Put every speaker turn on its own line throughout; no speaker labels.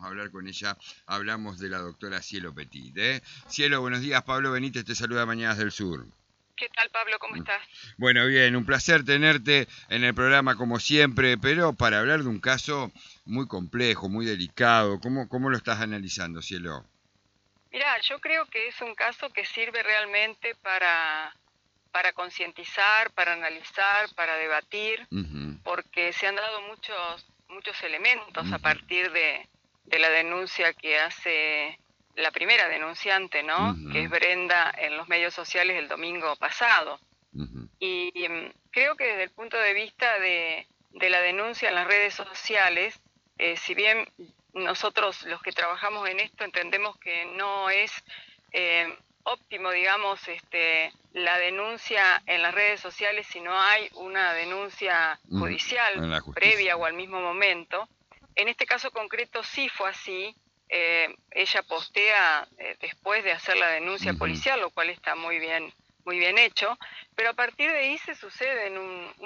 vamos a hablar con ella. Hablamos de la doctora Cielo Petit. Cielo, buenos días. Pablo Benítez te saluda Mañanas del Sur.
¿Qué tal, Pablo? ¿Cómo estás?
Bueno, bien, un placer tenerte en el programa como siempre, pero para hablar de un caso muy complejo, muy delicado. ¿Cómo lo estás analizando, Cielo?
Mirá, yo creo que es un caso que sirve realmente para concientizar, para analizar, para debatir, porque se han dado muchos elementos a partir de la denuncia que hace la primera denunciante, ¿no? Que es Brenda, en los medios sociales el domingo pasado. Y creo que desde el punto de vista de la denuncia en las redes sociales, si bien nosotros los que trabajamos en esto entendemos que no es óptimo, digamos, la denuncia en las redes sociales si no hay una denuncia judicial previa o al mismo momento. En este caso concreto sí fue así. Ella postea después de hacer la denuncia policial, lo cual está muy bien hecho, pero a partir de ahí se suceden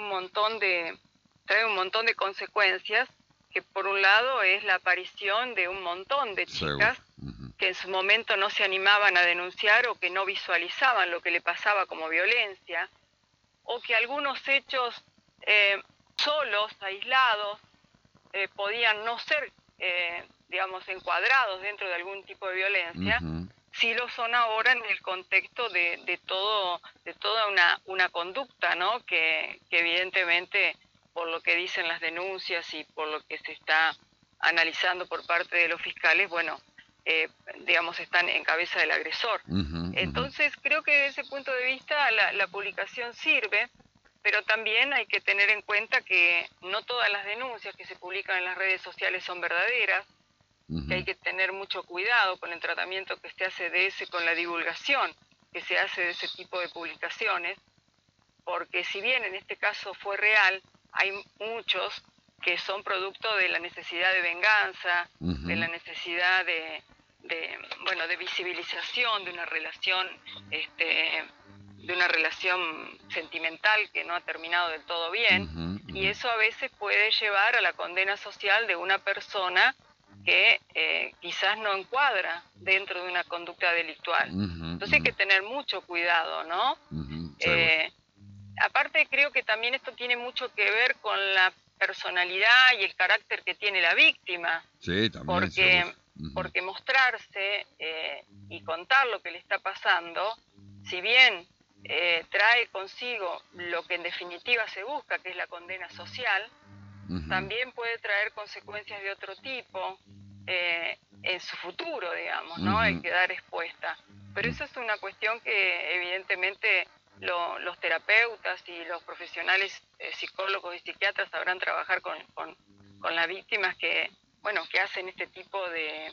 trae un montón de consecuencias, que por un lado es la aparición de un montón de chicas que en su momento no se animaban a denunciar o que no visualizaban lo que le pasaba como violencia, o que algunos hechos solos, aislados, podían no ser, digamos, encuadrados dentro de algún tipo de violencia, sí lo son ahora en el contexto de toda una conducta, ¿no? Que evidentemente, por lo que dicen las denuncias y por lo que se está analizando por parte de los fiscales, bueno, digamos, están en cabeza del agresor. Entonces, creo que desde ese punto de vista la publicación sirve, pero también hay que tener en cuenta que no todas las denuncias que se publican en las redes sociales son verdaderas, que hay que tener mucho cuidado con el tratamiento que se hace con la divulgación que se hace de ese tipo de publicaciones, porque si bien en este caso fue real, hay muchos que son producto de la necesidad de venganza, de la necesidad de visibilización de una relación, de una relación sentimental que no ha terminado del todo bien, y eso a veces puede llevar a la condena social de una persona que quizás no encuadra dentro de una conducta delictual. Entonces hay que tener mucho cuidado, ¿no? Aparte creo que también esto tiene mucho que ver con la personalidad y el carácter que tiene la víctima. Sí, también. Porque mostrarse y contar lo que le está pasando, si bien trae consigo lo que en definitiva se busca, que es la condena social, también puede traer consecuencias de otro tipo en su futuro, digamos, ¿no? Hay que dar respuesta. Pero eso es una cuestión que evidentemente los terapeutas y los profesionales psicólogos y psiquiatras sabrán trabajar con las víctimas que hacen este tipo de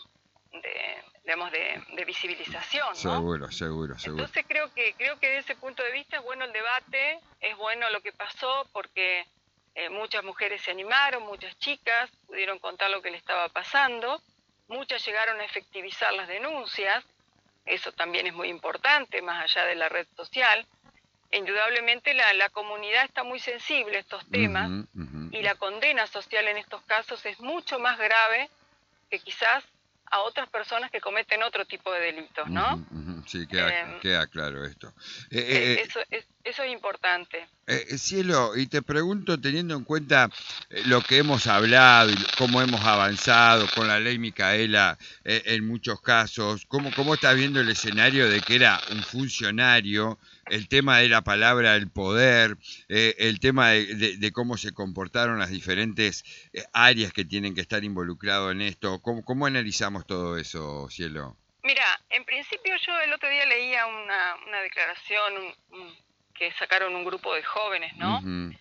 visibilización, ¿no?
Seguro.
Entonces creo que desde ese punto de vista es bueno el debate, es bueno lo que pasó, porque muchas mujeres se animaron, muchas chicas pudieron contar lo que le estaba pasando, muchas llegaron a efectivizar las denuncias, eso también es muy importante, más allá de la red social. Indudablemente la comunidad está muy sensible a estos temas, y la condena social en estos casos es mucho más grave que quizás a otras personas que cometen otro tipo de delitos, ¿no?
Sí, queda claro esto.
Eso es importante.
Cielo, y te pregunto, teniendo en cuenta lo que hemos hablado y cómo hemos avanzado con la ley Micaela en muchos casos, ¿cómo estás viendo el escenario de que era un funcionario, el tema de la palabra, el poder, el tema de cómo se comportaron las diferentes áreas que tienen que estar involucrados en esto? ¿Cómo analizamos todo eso, Cielo?
Mira, en principio yo el otro día leía una declaración que sacaron un grupo de jóvenes, ¿no?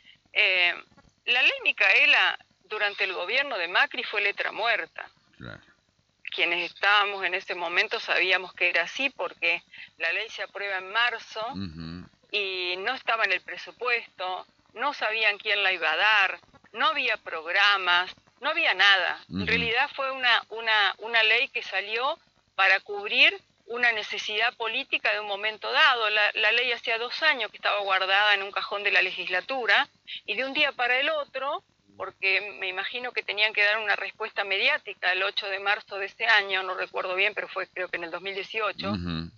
La ley Micaela durante el gobierno de Macri fue letra muerta. Claro. Quienes estábamos en ese momento sabíamos que era así, porque la ley se aprueba en marzo y no estaba en el presupuesto, no sabían quién la iba a dar, no había programas, no había nada. En realidad fue una ley que salió para cubrir una necesidad política de un momento dado. La ley hacía 2 años que estaba guardada en un cajón de la legislatura, y de un día para el otro porque me imagino que tenían que dar una respuesta mediática el 8 de marzo de ese año, no recuerdo bien, pero fue creo que en el 2018,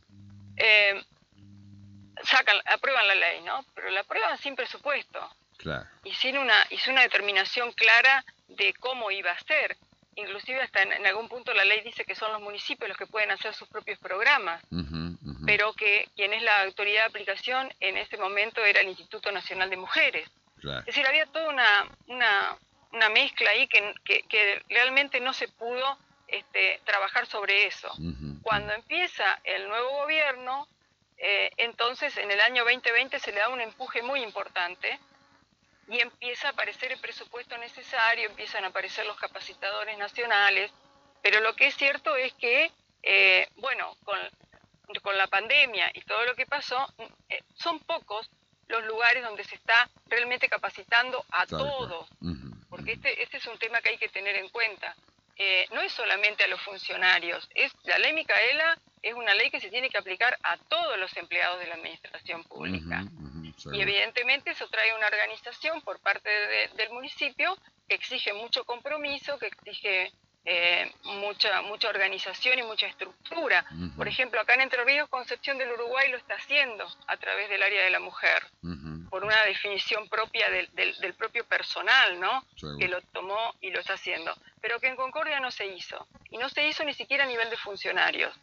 aprueban la ley, ¿no? Pero la aprueban sin presupuesto.
Claro.
Y sin una determinación clara de cómo iba a ser. Inclusive hasta en algún punto la ley dice que son los municipios los que pueden hacer sus propios programas, pero que quien es la autoridad de aplicación en ese momento era el Instituto Nacional de Mujeres. Claro. Es decir, había toda una mezcla ahí que realmente no se pudo trabajar sobre eso. Cuando empieza el nuevo gobierno, entonces en el año 2020 se le da un empuje muy importante y empieza a aparecer el presupuesto necesario, empiezan a aparecer los capacitadores nacionales, pero lo que es cierto es que, bueno, con la pandemia y todo lo que pasó, son pocos los lugares donde se está realmente capacitando a todos, porque este es un tema que hay que tener en cuenta. No es solamente a los funcionarios, la ley Micaela es una ley que se tiene que aplicar a todos los empleados de la administración pública. Y evidentemente eso trae una organización por parte del municipio que exige mucho compromiso, que exige mucha organización y mucha estructura. Por ejemplo, acá en Entre Ríos, Concepción del Uruguay lo está haciendo a través del área de la mujer, por una definición propia del propio personal, ¿no? Que lo tomó y lo está haciendo. Pero que en Concordia no se hizo. Y no se hizo ni siquiera a nivel de funcionarios.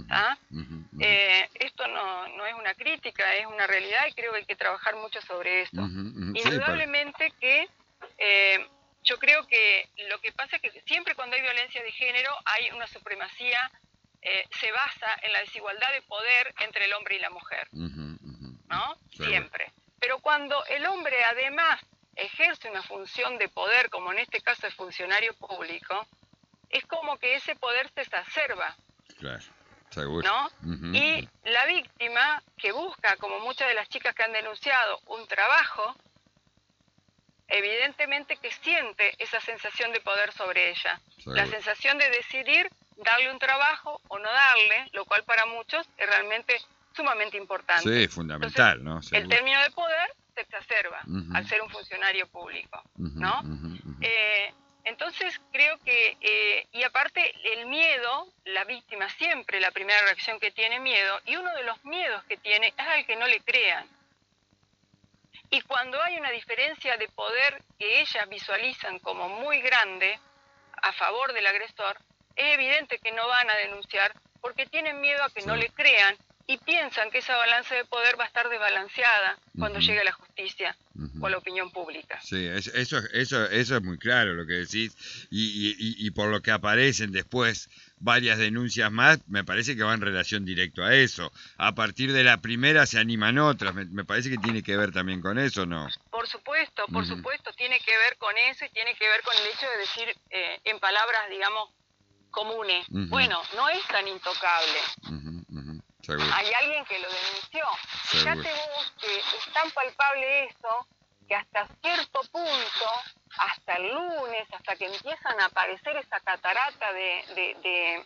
Esto no es una crítica, es una realidad y creo que hay que trabajar mucho sobre esto. Indudablemente que yo creo que lo que pasa es que siempre cuando hay violencia de género hay una supremacía, se basa en la desigualdad de poder entre el hombre y la mujer, ¿no? Siempre. Pero cuando el hombre además ejerce una función de poder, como en este caso es funcionario público, es como que ese poder se exacerba.
Claro. Seguro.
¿No? Y la víctima que busca, como muchas de las chicas que han denunciado, un trabajo, evidentemente que siente esa sensación de poder sobre ella. Seguro. La sensación de decidir darle un trabajo o no darle, lo cual para muchos es realmente sumamente importante.
Sí, fundamental. Entonces,
¿no? El término de poder se exacerba al ser un funcionario público, ¿no? Entonces creo que, y aparte el miedo, la víctima siempre, la primera reacción que tiene miedo, y uno de los miedos que tiene es al que no le crean. Y cuando hay una diferencia de poder que ellas visualizan como muy grande a favor del agresor, es evidente que no van a denunciar porque tienen miedo a que no le crean y piensan que esa balanza de poder va a estar desbalanceada cuando llegue a la justicia o a la opinión pública.
Sí, eso es muy claro lo que decís, y por lo que aparecen después varias denuncias más, me parece que va en relación directo a eso. A partir de la primera se animan otras, me parece que tiene que ver también con eso, ¿no?
Por supuesto, tiene que ver con eso y tiene que ver con el hecho de decir en palabras, digamos, comunes, bueno, no es tan intocable.
Seguro.
Hay alguien que lo denunció.
Seguro.
Fíjate vos que es tan palpable eso que hasta cierto punto, hasta el lunes, hasta que empiezan a aparecer esa catarata de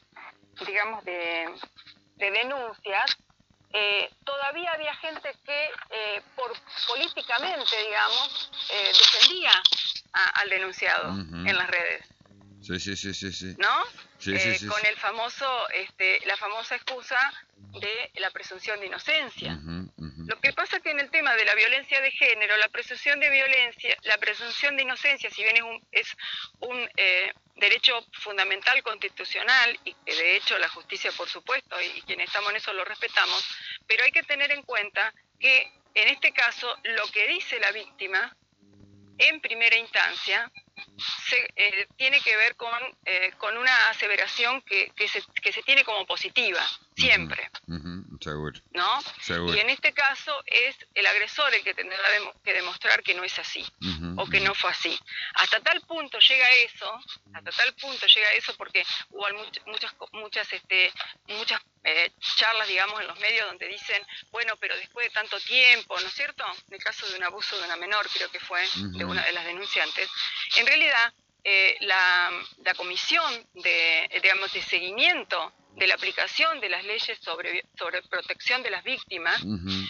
denuncias, todavía había gente que políticamente, digamos, defendía al denunciado en las redes.
Sí.
¿No?
Sí.
Con el famoso, la famosa excusa de la presunción de inocencia. Lo que pasa es que en el tema de la violencia de género, la presunción de inocencia, si bien es un derecho fundamental constitucional, y que de hecho la justicia, por supuesto, y quienes estamos en eso lo respetamos, pero hay que tener en cuenta que en este caso lo que dice la víctima, en primera instancia, tiene que ver con una aseveración que se tiene como positiva, siempre.
Seguro.
¿No?
Seguro.
Y en este caso es el agresor el que tendrá que demostrar que no es así, o que no fue así. Hasta tal punto llega eso porque hubo muchas charlas, digamos, en los medios donde dicen, bueno, pero después de tanto tiempo, ¿no es cierto? En el caso de un abuso de una menor, creo que fue, de una de las denunciantes. En realidad, la comisión de seguimiento de la aplicación de las leyes sobre protección de las víctimas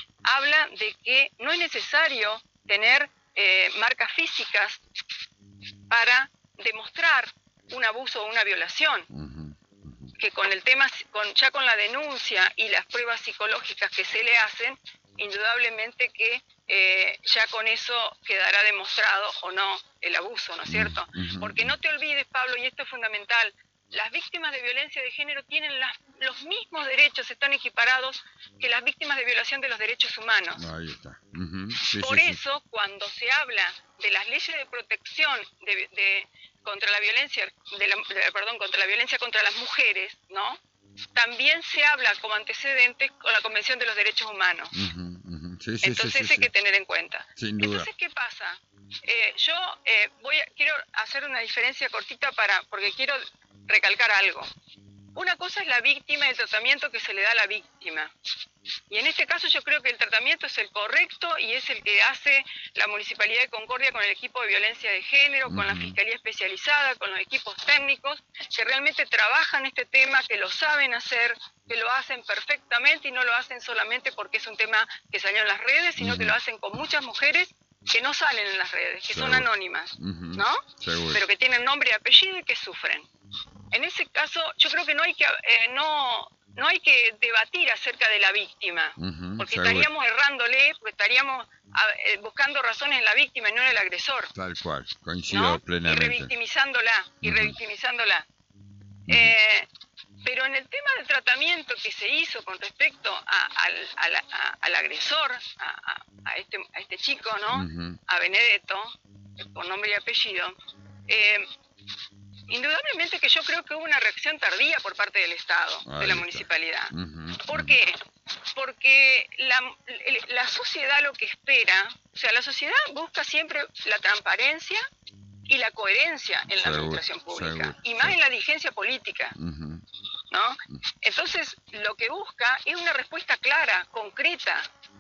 habla de que no es necesario tener marcas físicas para demostrar un abuso o una violación. Que con el tema, ya con la denuncia y las pruebas psicológicas que se le hacen, indudablemente que ya con eso quedará demostrado o no el abuso, ¿no es cierto? Porque no te olvides, Pablo, y esto es fundamental, las víctimas de violencia de género tienen los mismos derechos, están equiparados que las víctimas de violación de los derechos humanos.
Ahí está.
Por eso, cuando se habla de las leyes de protección contra la violencia, contra la violencia contra las mujeres, ¿no? También se habla como antecedentes con la Convención de los Derechos Humanos. Entonces hay que tener en cuenta.
Sin duda.
Entonces, ¿qué pasa? Yo quiero hacer una diferencia cortita porque quiero recalcar algo. Una cosa es la víctima y el tratamiento que se le da a la víctima. Y en este caso yo creo que el tratamiento es el correcto y es el que hace la Municipalidad de Concordia con el equipo de violencia de género, con la Fiscalía Especializada, con los equipos técnicos, que realmente trabajan este tema, que lo saben hacer, que lo hacen perfectamente y no lo hacen solamente porque es un tema que salió en las redes, sino que lo hacen con muchas mujeres que no salen en las redes, que son anónimas, ¿no? Pero que tienen nombre y apellido y que sufren. En ese caso, yo creo que no hay que debatir acerca de la víctima, porque estaríamos errándole, porque estaríamos buscando razones en la víctima y no en el agresor.
Tal cual, coincido plenamente.
Y revictimizándola. Pero en el tema del tratamiento que se hizo con respecto al agresor, a este chico, ¿no? A Benedetto, por nombre y apellido, indudablemente que yo creo que hubo una reacción tardía por parte del Estado, de la municipalidad. ¿Por qué? Porque la sociedad lo que espera, o sea, la sociedad busca siempre la transparencia y la coherencia en la administración pública, y más en la dirigencia política, ¿no? Entonces, lo que busca es una respuesta clara, concreta,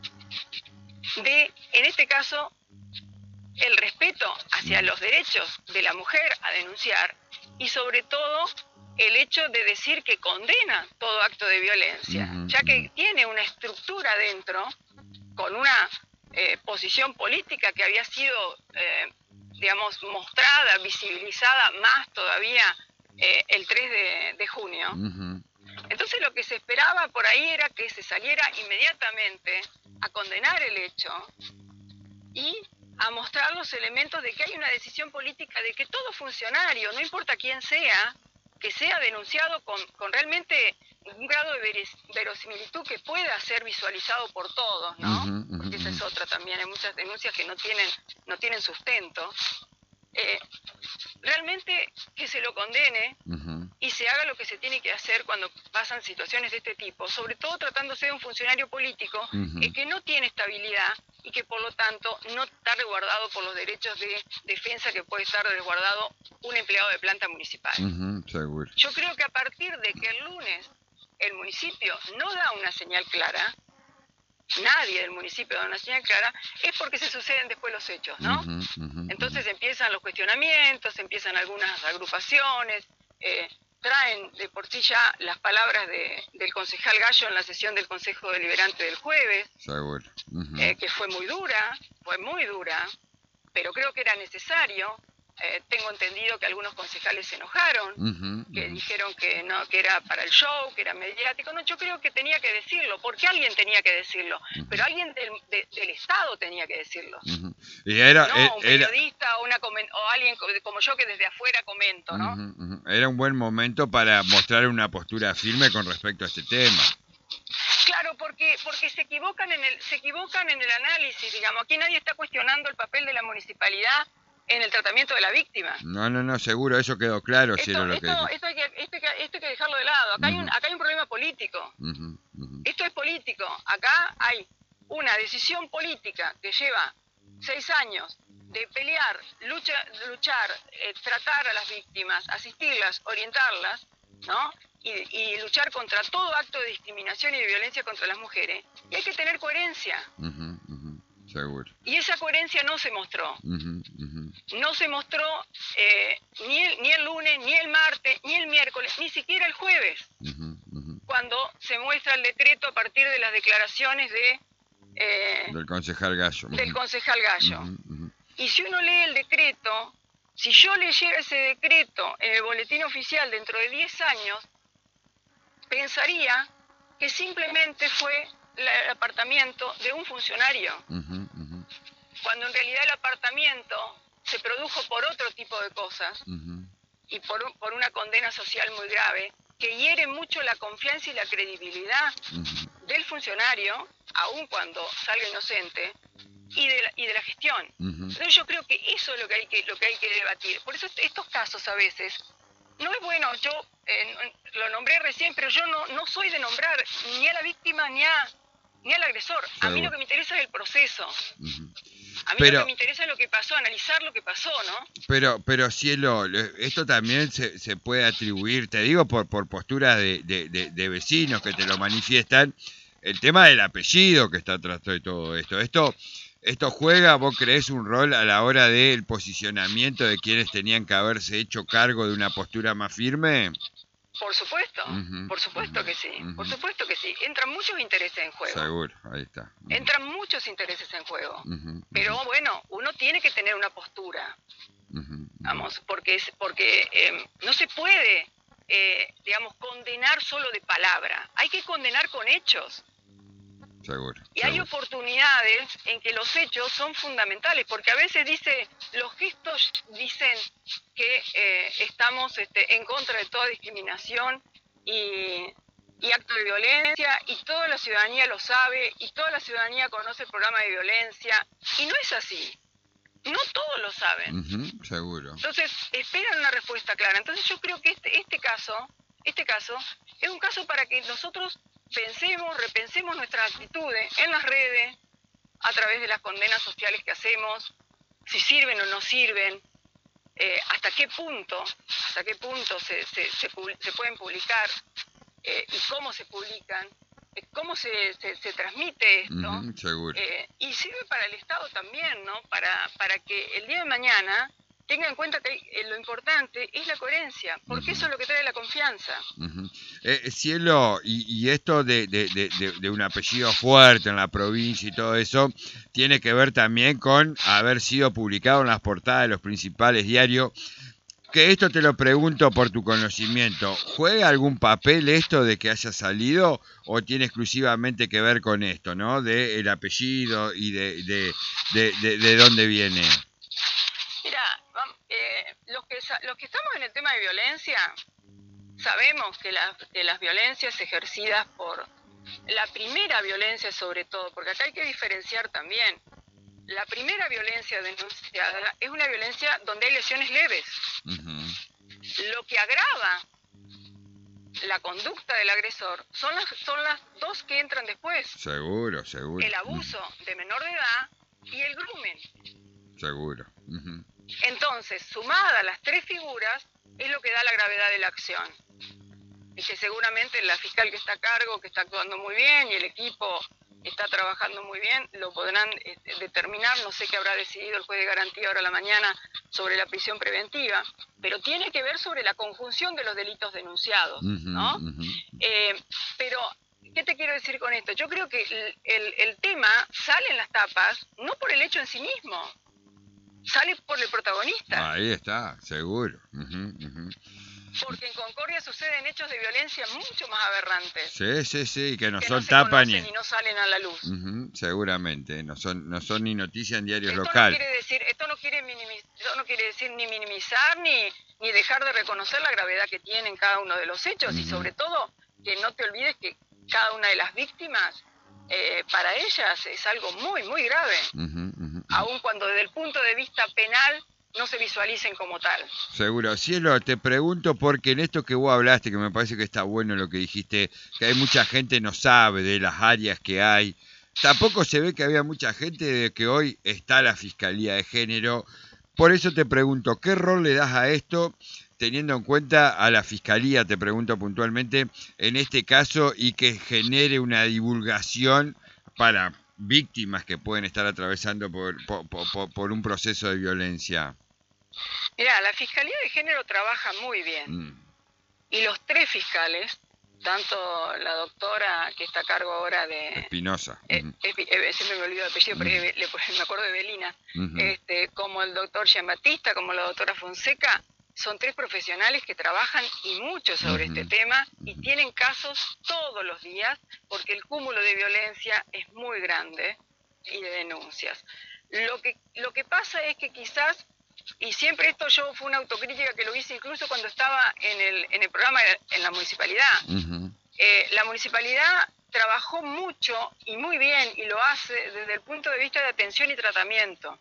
en este caso, el respeto hacia los derechos de la mujer a denunciar y sobre todo el hecho de decir que condena todo acto de violencia, ya que tiene una estructura dentro con una posición política que había sido, digamos, mostrada, visibilizada más todavía el 3 de junio. Entonces lo que se esperaba por ahí era que se saliera inmediatamente a condenar el hecho y a mostrar los elementos de que hay una decisión política de que todo funcionario, no importa quién sea, que sea denunciado con realmente un grado de verosimilitud que pueda ser visualizado por todos, ¿no? Porque esa es otra también, hay muchas denuncias que no tienen sustento. Realmente que se lo condene y se haga lo que se tiene que hacer cuando pasan situaciones de este tipo, sobre todo tratándose de un funcionario político que no tiene estabilidad y que por lo tanto no está resguardado por los derechos de defensa que puede estar resguardado un empleado de planta municipal.
Seguro.
Yo creo que a partir de que el lunes el municipio no da una señal clara, nadie del municipio da una señal clara, es porque se suceden después los hechos, ¿no? Entonces empiezan los cuestionamientos, empiezan algunas agrupaciones, traen de por sí ya las palabras del concejal Gallo en la sesión del Consejo Deliberante del jueves, que fue muy dura, pero creo que era necesario. Tengo entendido que algunos concejales se enojaron, que dijeron que no, que era para el show, que era mediático. No, yo creo que tenía que decirlo, porque alguien tenía que decirlo, pero alguien del Estado tenía que decirlo.
Y era,
no un periodista o alguien como yo que desde afuera comento, ¿no?
Era un buen momento para mostrar una postura firme con respecto a este tema.
Claro, porque se equivocan en el análisis, digamos. Aquí nadie está cuestionando el papel de la municipalidad en el tratamiento de la víctima.
No, seguro, eso quedó claro. Esto hay
que dejarlo de lado. Acá hay un problema político. Esto es político. Acá hay una decisión política que lleva 6 años de pelear, luchar, tratar a las víctimas, asistirlas, orientarlas, ¿no? Y luchar contra todo acto de discriminación y de violencia contra las mujeres. Y hay que tener coherencia.
Seguro.
Y esa coherencia no se mostró. No se mostró ni el lunes, ni el martes, ni el miércoles, ni siquiera el jueves, cuando se muestra el decreto a partir de las declaraciones
del concejal Gallo.
Y si uno lee el decreto, Si yo leyera ese decreto en el boletín oficial dentro de 10 años, pensaría que simplemente fue el apartamiento de un funcionario, cuando en realidad el apartamiento se produjo por otro tipo de cosas y por una condena social muy grave que hiere mucho la confianza y la credibilidad del funcionario, aun cuando salga inocente, y de la gestión. Entonces yo creo que eso es lo que hay que debatir. Por eso estos casos a veces no es bueno. Yo lo nombré recién, pero yo no soy de nombrar ni a la víctima ni al agresor. A mí lo que me interesa es el proceso. A mí lo que me interesa es lo que pasó, analizar lo que pasó, ¿no?
Pero Cielo, esto también se puede atribuir, te digo por posturas de vecinos que te lo manifiestan, el tema del apellido que está atrás de todo esto. ¿Esto juega, vos creés, un rol a la hora del posicionamiento de quienes tenían que haberse hecho cargo de una postura más firme?
Por supuesto, por supuesto que sí, por supuesto que sí. Entran muchos intereses en juego.
Seguro, ahí está.
Entran muchos intereses en juego. Pero bueno, uno tiene que tener una postura. Vamos, porque no se puede, digamos, condenar solo de palabra. Hay que condenar con hechos.
Seguro.
Y hay oportunidades en que los hechos son fundamentales, porque a veces los gestos dicen que estamos en contra de toda discriminación y acto de violencia, y toda la ciudadanía lo sabe, y toda la ciudadanía conoce el programa de violencia, y no es así. No todos lo saben.
Seguro.
Entonces, esperan una respuesta clara. Entonces yo creo que este caso es un caso para que nosotros repensemos nuestras actitudes en las redes, a través de las condenas sociales que hacemos, si sirven o no sirven, hasta qué punto se pueden publicar, y cómo se publican, cómo se transmite esto,
seguro.
Y sirve para el Estado también, ¿no? Para que el día de mañana tenga en cuenta que lo importante es la coherencia, porque eso es lo que trae la confianza.
Cielo, y esto de un apellido fuerte en la provincia y todo eso, tiene que ver también con haber sido publicado en las portadas de los principales diarios. Que esto te lo pregunto por tu conocimiento. ¿Juega algún papel esto de que haya salido o tiene exclusivamente que ver con esto, ¿no? De el apellido y de dónde viene?
Mira, los que estamos en el tema de violencia, sabemos que las violencias ejercidas por la primera violencia sobre todo, porque acá hay que diferenciar también. La primera violencia denunciada es una violencia donde hay lesiones leves. Lo que agrava la conducta del agresor son las dos que entran después.
Seguro.
El abuso de menor de edad y el grooming.
Seguro.
Entonces, sumada las tres figuras, es lo que da la gravedad de la acción. Y que seguramente la fiscal que está a cargo, que está actuando muy bien, y el equipo está trabajando muy bien, lo podrán determinar. No sé qué habrá decidido el juez de garantía ahora a la mañana sobre la prisión preventiva, pero tiene que ver sobre la conjunción de los delitos denunciados, ¿no? Pero, ¿qué te quiero decir con esto? Yo creo que el tema sale en las tapas no por el hecho en sí mismo, sale por el protagonista.
Ahí está, seguro.
Porque en Concordia suceden hechos de violencia mucho más aberrantes.
Sí, que no
que
son
no
tapas
ni no salen a la luz.
Seguramente, no son ni noticias en diarios
esto
locales.
Esto no quiere decir ni minimizar ni dejar de reconocer la gravedad que tienen cada uno de los hechos, y sobre todo que no te olvides que cada una de las víctimas, para ellas es algo muy, muy grave, aun cuando desde el punto de vista penal no se visualicen como tal.
Seguro. Cielo, te pregunto porque en esto que vos hablaste, que me parece que está bueno lo que dijiste, que hay mucha gente no sabe de las áreas que hay. Tampoco se ve que había mucha gente de que hoy está la Fiscalía de Género. Por eso te pregunto, ¿qué rol le das a esto, teniendo en cuenta a la Fiscalía, te pregunto puntualmente, en este caso, y que genere una divulgación para víctimas que pueden estar atravesando por un proceso de violencia?
Mirá, la Fiscalía de Género trabaja muy bien. Y los tres fiscales tanto la doctora que está a cargo ahora de...
Espinosa.
Siempre me olvido el apellido, pero me acuerdo de Belina. Como el doctor Giambattista, como la doctora Fonseca, son 3 profesionales que trabajan y mucho sobre este tema y tienen casos todos los días porque el cúmulo de violencia es muy grande y de denuncias. Lo que pasa es que quizás, y siempre esto fue una autocrítica que lo hice incluso cuando estaba en el programa en la municipalidad. La municipalidad trabajó mucho y muy bien y lo hace desde el punto de vista de atención y tratamiento.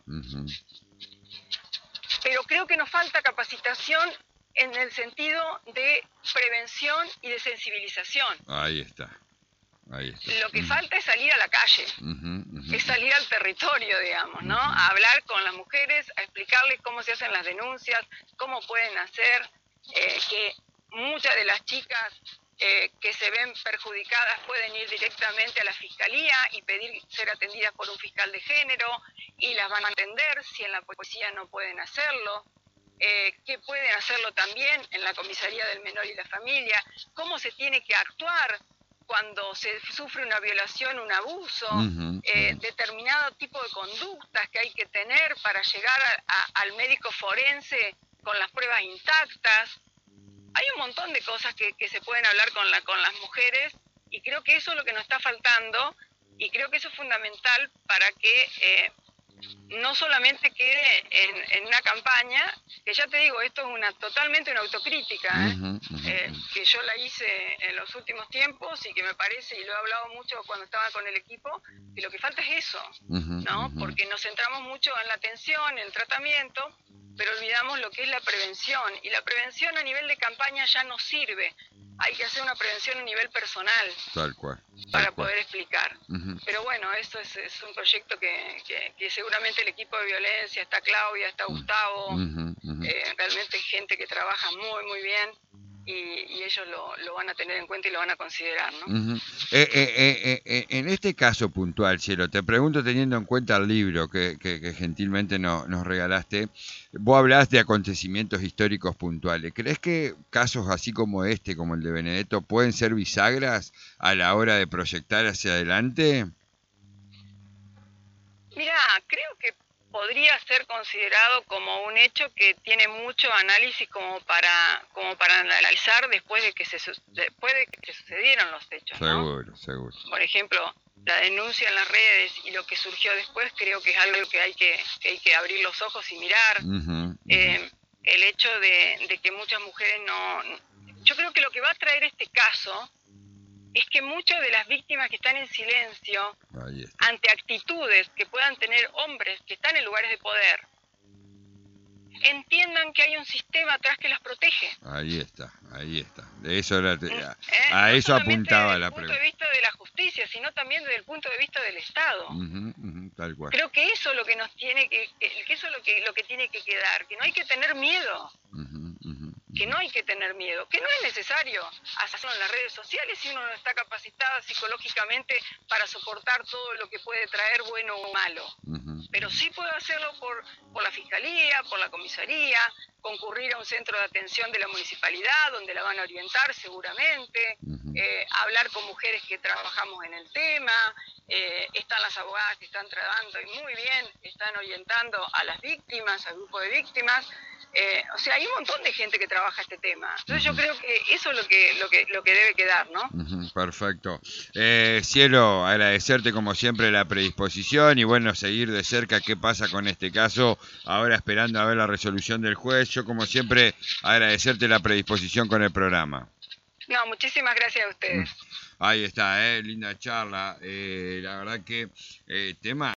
Pero creo que nos falta capacitación en el sentido de prevención y de sensibilización.
Ahí está.
Lo que falta es salir a la calle, es salir al territorio, digamos, ¿no? A hablar con las mujeres, a explicarles cómo se hacen las denuncias, cómo pueden hacer que muchas de las chicas que se ven perjudicadas pueden ir directamente a la fiscalía y pedir ser atendidas por un fiscal de género y las van a atender si en la policía no pueden hacerlo. Que pueden hacerlo también en la comisaría del menor y la familia, cómo se tiene que actuar cuando se sufre una violación, un abuso, determinado tipo de conductas que hay que tener para llegar al médico forense con las pruebas intactas. Hay un montón de cosas que se pueden hablar con las mujeres y creo que eso es lo que nos está faltando y creo que eso es fundamental para que no solamente quede en una campaña, que ya te digo, esto es totalmente una autocrítica, que yo la hice en los últimos tiempos y que me parece, y lo he hablado mucho cuando estaba con el equipo, que lo que falta es eso, ¿no? Porque nos centramos mucho en la atención, en el tratamiento, pero olvidamos lo que es la prevención, y la prevención a nivel de campaña ya no sirve. Hay que hacer una prevención a nivel personal.
Tal cual.
Para poder explicar. Pero bueno, esto es un proyecto que seguramente el equipo de violencia, está Claudia, está Gustavo, realmente hay gente que trabaja muy, muy bien y ellos lo van a tener en cuenta y lo van a considerar, ¿no?
En este caso puntual, Cielo, te pregunto teniendo en cuenta el libro que gentilmente nos regalaste, vos hablás de acontecimientos históricos puntuales. ¿Crees que casos así como este, como el de Benedetto, pueden ser bisagras a la hora de proyectar hacia adelante?
Mirá, creo que podría ser considerado como un hecho que tiene mucho análisis como para analizar después de que se sucedieron los hechos, ¿no?
Seguro.
Por ejemplo, la denuncia en las redes y lo que surgió después creo que es algo que hay que abrir los ojos y mirar. El hecho de que muchas mujeres no... Yo creo que lo que va a traer este caso es que muchas de las víctimas que están en silencio ante actitudes que puedan tener hombres que están en lugares de poder, entiendan que hay un sistema atrás que las protege.
Ahí está. A eso apuntaba la pregunta.
Desde el punto de vista de la justicia, sino también desde el punto de vista del Estado.
Tal cual.
Creo que eso es lo que nos tiene que eso es lo que tiene que quedar, que no hay que tener miedo. Que no hay que tener miedo, que no es necesario hacerlo en las redes sociales si uno no está capacitada psicológicamente para soportar todo lo que puede traer bueno o malo. Pero sí puede hacerlo por la fiscalía, por la comisaría, concurrir a un centro de atención de la municipalidad donde la van a orientar seguramente, hablar con mujeres que trabajamos en el tema, están las abogadas que están tratando y muy bien están orientando a las víctimas, al grupo de víctimas. O sea, hay un montón de gente que trabaja este tema. Entonces yo creo que eso es lo que debe quedar, ¿no?
Perfecto. Cielo, agradecerte como siempre la predisposición y bueno, seguir de cerca qué pasa con este caso, ahora esperando a ver la resolución del juez. Yo como siempre agradecerte la predisposición con el programa.
No, muchísimas gracias a ustedes.
Ahí está, linda charla. La verdad que tema...